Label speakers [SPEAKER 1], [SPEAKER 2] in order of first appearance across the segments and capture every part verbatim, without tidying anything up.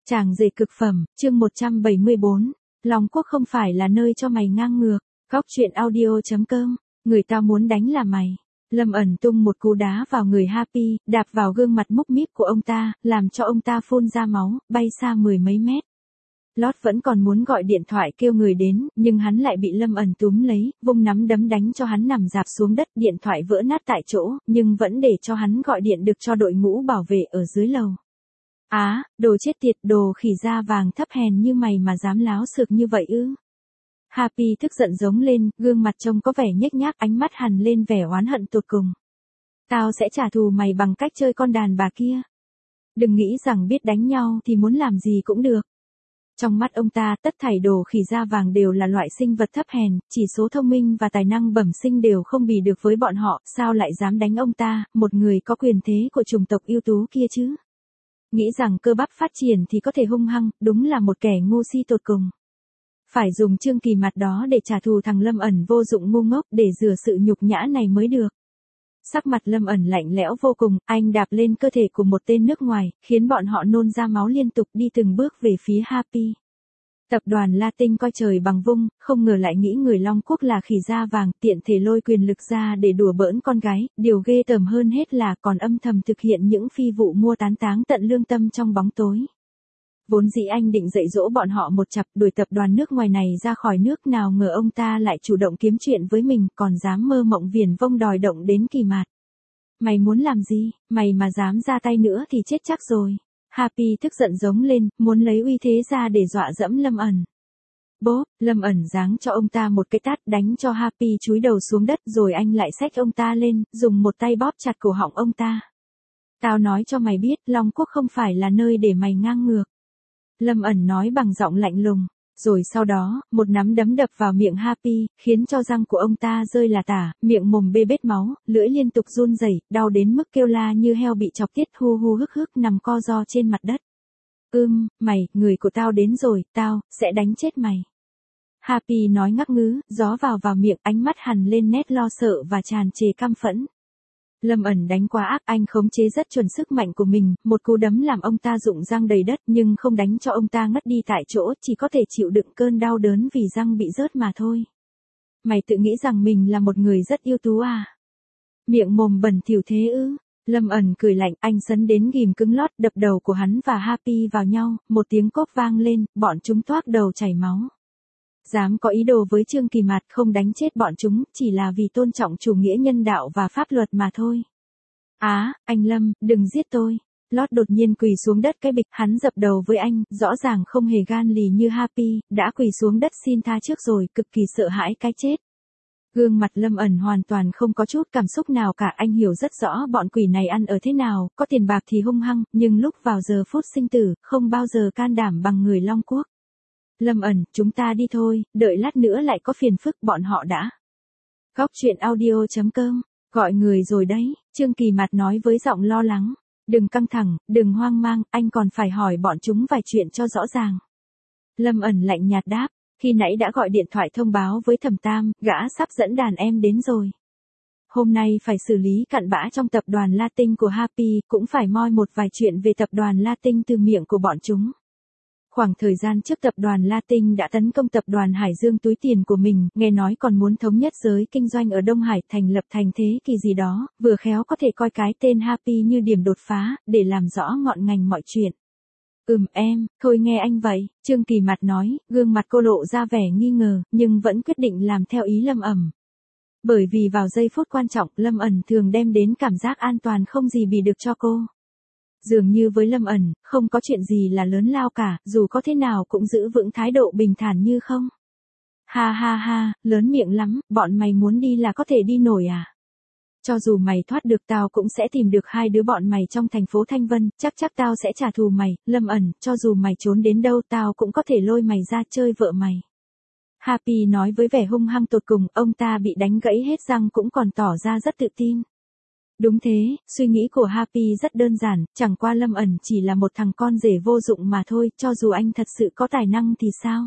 [SPEAKER 1] Chàng rể cực phẩm, chương một trăm bảy mươi bốn. Long Quốc không phải là nơi cho mày ngang ngược. Góc truyện audio chấm com. Người tao muốn đánh là mày. Lâm ẩn tung một cú đá vào người Happy, đạp vào gương mặt múc míp của ông ta, làm cho ông ta phun ra máu, bay xa mười mấy mét. Lót vẫn còn muốn gọi điện thoại kêu người đến, nhưng hắn lại bị Lâm ẩn túm lấy, vung nắm đấm đánh cho hắn nằm rạp xuống đất, điện thoại vỡ nát tại chỗ, nhưng vẫn để cho hắn gọi điện được cho đội ngũ bảo vệ ở dưới lầu. Á, đồ chết tiệt, đồ khỉ da vàng thấp hèn như mày mà dám láo xược như vậy ư? Happy tức giận giống lên, gương mặt trông có vẻ nhếch nhác, ánh mắt hằn lên vẻ oán hận tột cùng. Tao sẽ trả thù mày bằng cách chơi con đàn bà kia. Đừng nghĩ rằng biết đánh nhau thì muốn làm gì cũng được. Trong mắt ông ta, tất thảy đồ khỉ da vàng đều là loại sinh vật thấp hèn, chỉ số thông minh và tài năng bẩm sinh đều không bì được với bọn họ, sao lại dám đánh ông ta, một người có quyền thế của chủng tộc ưu tú kia chứ? Nghĩ rằng cơ bắp phát triển thì có thể hung hăng, đúng là một kẻ ngu si tột cùng. Phải dùng Trương Kỳ mặt đó để trả thù thằng Lâm ẩn vô dụng ngu ngốc để rửa sự nhục nhã này mới được. Sắc mặt Lâm ẩn lạnh lẽo vô cùng, anh đạp lên cơ thể của một tên nước ngoài, khiến bọn họ nôn ra máu liên tục đi từng bước về phía Happy. Tập đoàn Latin coi trời bằng vung, không ngờ lại nghĩ người Long Quốc là khỉ da vàng, tiện thể lôi quyền lực ra để đùa bỡn con gái, điều ghê tởm hơn hết là còn âm thầm thực hiện những phi vụ mua tán táng tận lương tâm trong bóng tối. Vốn dĩ anh định dạy dỗ bọn họ một chặp đuổi tập đoàn nước ngoài này ra khỏi nước, nào ngờ ông ta lại chủ động kiếm chuyện với mình, còn dám mơ mộng viển vông đòi động đến Kỳ Mạt. Mày muốn làm gì, mày mà dám ra tay nữa thì chết chắc rồi. Happy tức giận giống lên, muốn lấy uy thế ra để dọa dẫm Lâm ẩn. Bốp, Lâm ẩn giáng cho ông ta một cái tát, đánh cho Happy chúi đầu xuống đất, rồi anh lại xách ông ta lên, dùng một tay bóp chặt cổ họng ông ta. Tao nói cho mày biết, Long Quốc không phải là nơi để mày ngang ngược. Lâm ẩn nói bằng giọng lạnh lùng, rồi sau đó, một nắm đấm đập vào miệng Happy, khiến cho răng của ông ta rơi là tả, miệng mồm bê bết máu, lưỡi liên tục run rẩy, đau đến mức kêu la như heo bị chọc tiết, hu hu hức hức nằm co ro trên mặt đất. Ưm, mày, người của tao đến rồi, tao, sẽ đánh chết mày. Happy nói ngắc ngứ, gió vào vào miệng, ánh mắt hằn lên nét lo sợ và tràn trề căm phẫn. Lâm ẩn đánh quá ác, anh khống chế rất chuẩn sức mạnh của mình, một cú đấm làm ông ta rụng răng đầy đất, nhưng không đánh cho ông ta ngất đi tại chỗ, chỉ có thể chịu đựng cơn đau đớn vì răng bị rớt mà thôi. Mày tự nghĩ rằng mình là một người rất ưu tú à? Miệng mồm bẩn thỉu thế ư? Lâm ẩn cười lạnh, anh sấn đến ghìm cứng lót, đập đầu của hắn và Happy vào nhau, một tiếng cốp vang lên, bọn chúng toác đầu chảy máu. Dám có ý đồ với Trương Kỳ Mạt, không đánh chết bọn chúng, chỉ là vì tôn trọng chủ nghĩa nhân đạo và pháp luật mà thôi. Á, anh Lâm, đừng giết tôi. Lót đột nhiên quỳ xuống đất cái bịch, hắn dập đầu với anh, rõ ràng không hề gan lì như Happy, đã quỳ xuống đất xin tha trước rồi, cực kỳ sợ hãi cái chết. Gương mặt Lâm ẩn hoàn toàn không có chút cảm xúc nào cả, anh hiểu rất rõ bọn quỷ này ăn ở thế nào, có tiền bạc thì hung hăng, nhưng lúc vào giờ phút sinh tử, không bao giờ can đảm bằng người Long Quốc. Lâm ẩn, chúng ta đi thôi, đợi lát nữa lại có phiền phức bọn họ đã. Góc truyện audio chấm com, gọi người rồi đấy, Trương Kỳ Mạt nói với giọng lo lắng. Đừng căng thẳng, đừng hoang mang, anh còn phải hỏi bọn chúng vài chuyện cho rõ ràng. Lâm ẩn lạnh nhạt đáp, khi nãy đã gọi điện thoại thông báo với Thẩm Tam, gã sắp dẫn đàn em đến rồi. Hôm nay phải xử lý cặn bã trong tập đoàn Latin của Happy, cũng phải moi một vài chuyện về tập đoàn Latin từ miệng của bọn chúng. Khoảng thời gian trước tập đoàn Latin đã tấn công tập đoàn Hải Dương túi tiền của mình, nghe nói còn muốn thống nhất giới kinh doanh ở Đông Hải, thành lập thành thế kỳ gì đó, vừa khéo có thể coi cái tên Happy như điểm đột phá, để làm rõ ngọn ngành mọi chuyện. Ừm em, thôi nghe anh vậy, Trương Kỳ Mạt nói, gương mặt cô lộ ra vẻ nghi ngờ, nhưng vẫn quyết định làm theo ý Lâm ẩn. Bởi vì vào giây phút quan trọng, Lâm ẩn thường đem đến cảm giác an toàn không gì bì được cho cô. Dường như với Lâm ẩn, không có chuyện gì là lớn lao cả, dù có thế nào cũng giữ vững thái độ bình thản như không. Ha ha ha, lớn miệng lắm, bọn mày muốn đi là có thể đi nổi à? Cho dù mày thoát được tao cũng sẽ tìm được hai đứa bọn mày trong thành phố Thanh Vân, chắc chắc tao sẽ trả thù mày, Lâm ẩn, cho dù mày trốn đến đâu tao cũng có thể lôi mày ra chơi vợ mày. Happy nói với vẻ hung hăng tột cùng, ông ta bị đánh gãy hết răng cũng còn tỏ ra rất tự tin. Đúng thế, suy nghĩ của Happy rất đơn giản, chẳng qua Lâm ẩn chỉ là một thằng con rể vô dụng mà thôi, cho dù anh thật sự có tài năng thì sao?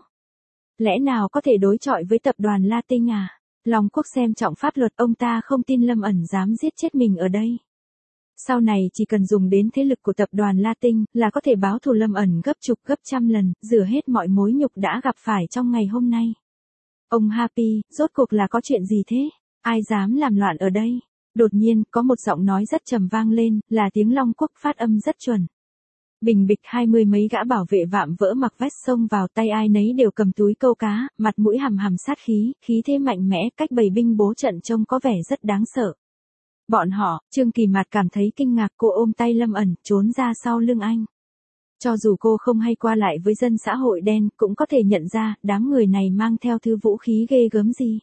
[SPEAKER 1] Lẽ nào có thể đối chọi với tập đoàn Latin à? Long Quốc xem trọng pháp luật, ông ta không tin Lâm ẩn dám giết chết mình ở đây. Sau này chỉ cần dùng đến thế lực của tập đoàn La Tinh là có thể báo thù Lâm ẩn gấp chục gấp trăm lần, rửa hết mọi mối nhục đã gặp phải trong ngày hôm nay. Ông Happy, rốt cuộc là có chuyện gì thế? Ai dám làm loạn ở đây? Đột nhiên, có một giọng nói rất trầm vang lên, là tiếng Long Quốc phát âm rất chuẩn. Bình bịch hai mươi mấy gã bảo vệ vạm vỡ mặc vest xông vào, tay ai nấy đều cầm túi câu cá, mặt mũi hằm hằm sát khí, khí thế mạnh mẽ, cách bày binh bố trận trông có vẻ rất đáng sợ. Bọn họ, Trương Kỳ Mạt cảm thấy kinh ngạc, cô ôm tay Lâm ẩn, trốn ra sau lưng anh. Cho dù cô không hay qua lại với dân xã hội đen, cũng có thể nhận ra, đám người này mang theo thứ vũ khí ghê gớm gì.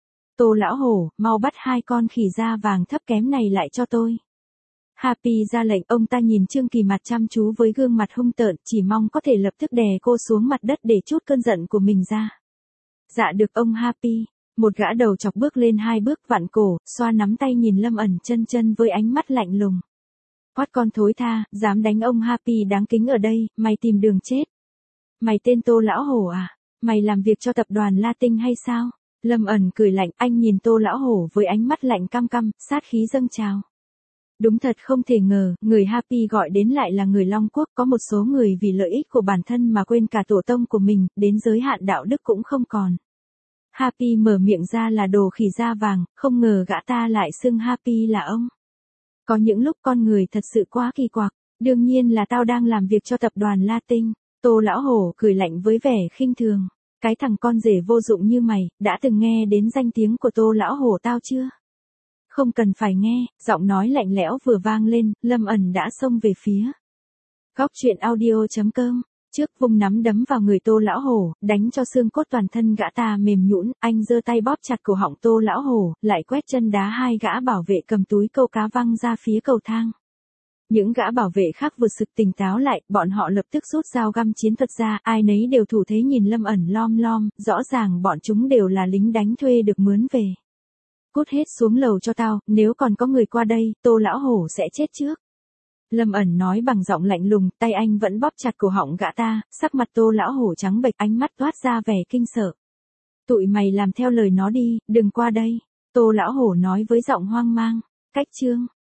[SPEAKER 1] Tô lão hổ, mau bắt hai con khỉ da vàng thấp kém này lại cho tôi. Happy ra lệnh, ông ta nhìn Trương Kỳ Mạt chăm chú với gương mặt hung tợn, chỉ mong có thể lập tức đè cô xuống mặt đất để trút cơn giận của mình ra. Dạ được ông Happy. Một gã đầu chọc bước lên hai bước vặn cổ, xoa nắm tay nhìn Lâm ẩn chân chân với ánh mắt lạnh lùng. Quát con thối tha, dám đánh ông Happy đáng kính ở đây, mày tìm đường chết. Mày tên Tô lão hổ à? Mày làm việc cho tập đoàn La Tinh hay sao? Lâm ẩn cười lạnh, anh nhìn Tô lão hổ với ánh mắt lạnh căm căm, sát khí dâng trào. Đúng thật không thể ngờ, người Happy gọi đến lại là người Long Quốc, có một số người vì lợi ích của bản thân mà quên cả tổ tông của mình, đến giới hạn đạo đức cũng không còn. Happy mở miệng ra là đồ khỉ da vàng, không ngờ gã ta lại xưng Happy là ông. Có những lúc con người thật sự quá kỳ quặc, đương nhiên là tao đang làm việc cho tập đoàn La Tinh. Tô lão hổ cười lạnh với vẻ khinh thường. Cái thằng con rể vô dụng như mày, đã từng nghe đến danh tiếng của Tô lão hổ tao chưa? Không cần phải nghe, giọng nói lạnh lẽo vừa vang lên, Lâm ẩn đã xông về phía. Góc truyện audio chấm com. Trước vung nắm đấm vào người Tô lão hổ, đánh cho xương cốt toàn thân gã ta mềm nhũn, anh giơ tay bóp chặt cổ họng Tô lão hổ, lại quét chân đá hai gã bảo vệ cầm túi câu cá văng ra phía cầu thang. Những gã bảo vệ khác vừa sực tỉnh táo lại, bọn họ lập tức rút dao găm chiến thuật ra, ai nấy đều thủ thế nhìn Lâm ẩn lom lom, rõ ràng bọn chúng đều là lính đánh thuê được mướn về. Cút hết xuống lầu cho tao, nếu còn có người qua đây, Tô lão hổ sẽ chết trước. Lâm ẩn nói bằng giọng lạnh lùng, tay anh vẫn bóp chặt cổ họng gã ta, sắc mặt Tô lão hổ trắng bệch, ánh mắt toát ra vẻ kinh sợ. Tụi mày làm theo lời nó đi, đừng qua đây. Tô lão hổ nói với giọng hoang mang. Cách chương